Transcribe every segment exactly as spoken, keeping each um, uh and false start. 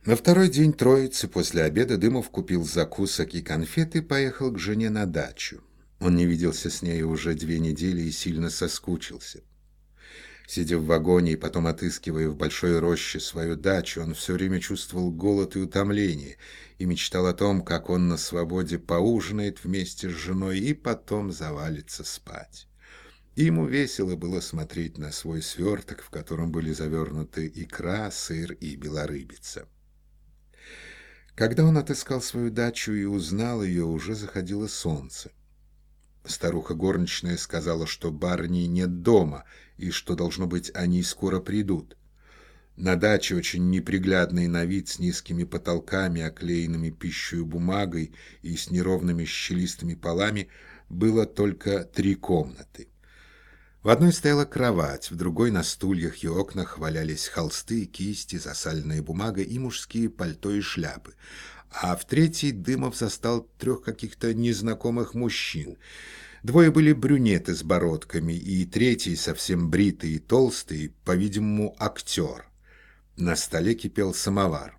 На второй день Троицы после обеда Дымов купил закусок и конфеты и поехал к жене на дачу. Он не виделся с ней уже две недели и сильно соскучился. Сидя в вагоне и потом отыскивая в большой роще свою дачу, он все время чувствовал голод и утомление и мечтал о том, как он на свободе поужинает вместе с женой и потом завалится спать. И ему весело было смотреть на свой сверток, в котором были завернуты икра, сыр и белорыбица. Когда он отыскал свою дачу и узнал ее, уже заходило солнце. Старуха горничная сказала, что барыни нет дома, и что, должно быть, они скоро придут. На даче, очень неприглядный на вид, с низкими потолками, оклеенными пищей бумагой и с неровными щелистыми полами, было только три комнаты. В одной стояла кровать, в другой на стульях и окнах валялись холсты, кисти, засаленная бумага и мужские пальто и шляпы. А в третьей Дымов застал трех каких-то незнакомых мужчин. Двое были брюнеты с бородками, и третий, совсем бритый и толстый, по-видимому, актер. На столе кипел самовар.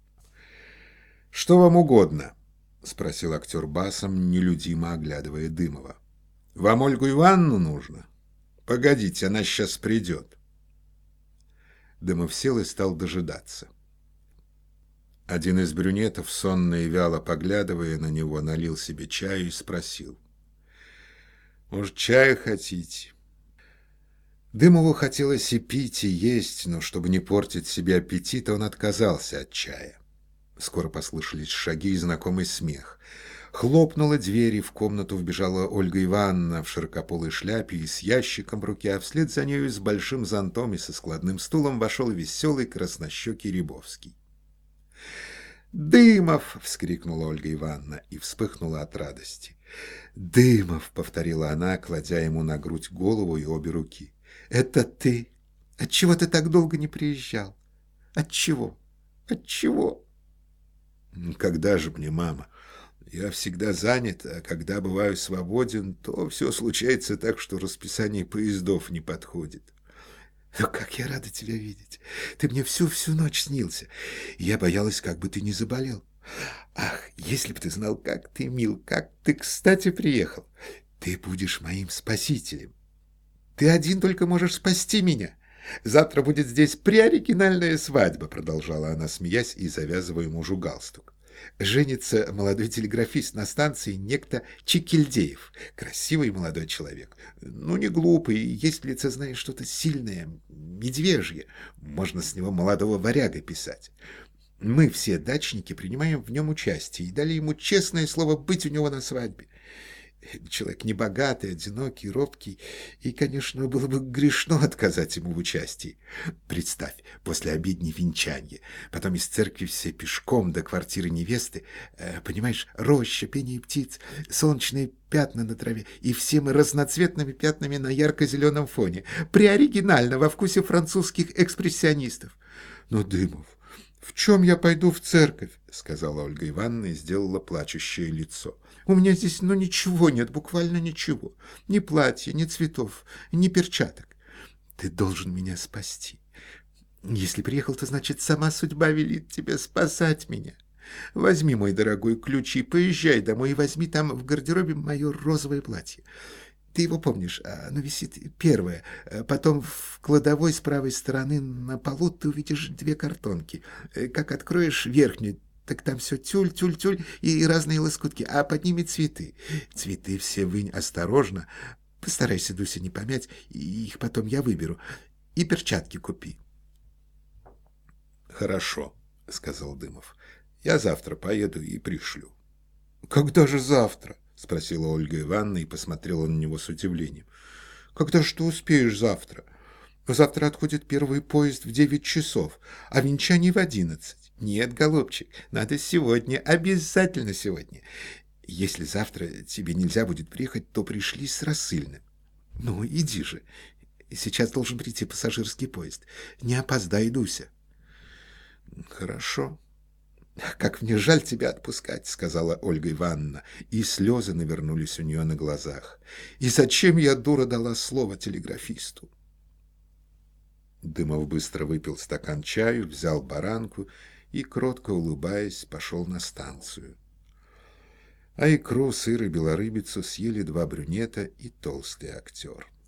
«Что вам угодно?» — спросил актер басом, нелюдимо оглядывая Дымова. «Вам Ольгу Ивановну нужно? Погодите, она сейчас придет». Дымов сел и стал дожидаться. Один из брюнетов, сонно и вяло поглядывая на него, налил себе чаю и спросил: «Может, чаю хотите?» Дымову хотелось и пить, и есть, но чтобы не портить себе аппетит, он отказался от чая. Скоро послышались шаги и знакомый смех. Хлопнула дверь, и в комнату вбежала Ольга Ивановна в широкополой шляпе и с ящиком в руке, а вслед за нею с большим зонтом и со складным стулом вошел веселый краснощекий Рябовский. «Дымов!» — вскрикнула Ольга Ивановна и вспыхнула от радости. «Дымов!» — повторила она, кладя ему на грудь голову и обе руки. «Это ты? Отчего ты так долго не приезжал? Отчего? Отчего?» «Когда же мне, мама? Я всегда занят, а когда бываю свободен, то все случается так, что расписание поездов не подходит». «Но как я рада тебя видеть! Ты мне всю-всю ночь снился. Я боялась, как бы ты не заболел. Ах, если бы ты знал, как ты мил, как ты кстати приехал. Ты будешь моим спасителем. Ты один только можешь спасти меня. Завтра будет здесь преоригинальная свадьба», — продолжала она, смеясь и завязывая мужу галстук. «Женится молодой телеграфист на станции, некто Чикильдеев. Красивый молодой человек. Ну, не глупый, есть в лице, знаешь, что-то сильное, медвежье. Можно с него молодого варяга писать. Мы все дачники принимаем в нем участие и дали ему честное слово быть у него на свадьбе. Человек небогатый, одинокий, робкий, и, конечно, было бы грешно отказать ему в участии. Представь, после обедни венчанье, потом из церкви все пешком до квартиры невесты, э, понимаешь, роща, пение птиц, солнечные пятна на траве, и все мы разноцветными пятнами на ярко-зеленом фоне, преоригинально, во вкусе французских экспрессионистов. Но, Дымов, в чем я пойду в церковь? — сказала Ольга Ивановна и сделала плачущее лицо. У меня здесь, ну, ничего нет, буквально ничего. Ни платья, ни цветов, ни перчаток. Ты должен меня спасти. Если приехал, то, значит, сама судьба велит тебе спасать меня. Возьми, мой дорогой, ключи, поезжай домой и возьми там в гардеробе мое розовое платье. Ты его помнишь, оно висит первое. Потом в кладовой с правой стороны на полу ты увидишь две картонки. Как откроешь верхнюю, так там все тюль, тюль, тюль и разные лоскутки, а под ними цветы. Цветы все вынь осторожно. Постарайся, Дуся, не помять, и их потом я выберу. И перчатки купи. «Хорошо», — сказал Дымов. «Я завтра поеду и пришлю». «Когда же завтра?» — спросила Ольга Ивановна и посмотрела на него с удивлением. «Когда же ты успеешь завтра? Завтра отходит первый поезд в девять часов, а венчание в одиннадцать. Нет, голубчик, надо сегодня, обязательно сегодня. Если завтра тебе нельзя будет приехать, то пришли с рассыльным. Ну, иди же. Сейчас должен прийти пассажирский поезд. Не опоздай, Дуся». «Хорошо. Как мне жаль тебя отпускать», — сказала Ольга Ивановна, и слезы навернулись у нее на глазах. «И зачем я, дура, дала слово телеграфисту?» Дымов быстро выпил стакан чаю, взял баранку и, кротко улыбаясь, пошел на станцию. А икру, сыр и белорыбицу съели два брюнета и толстый актер.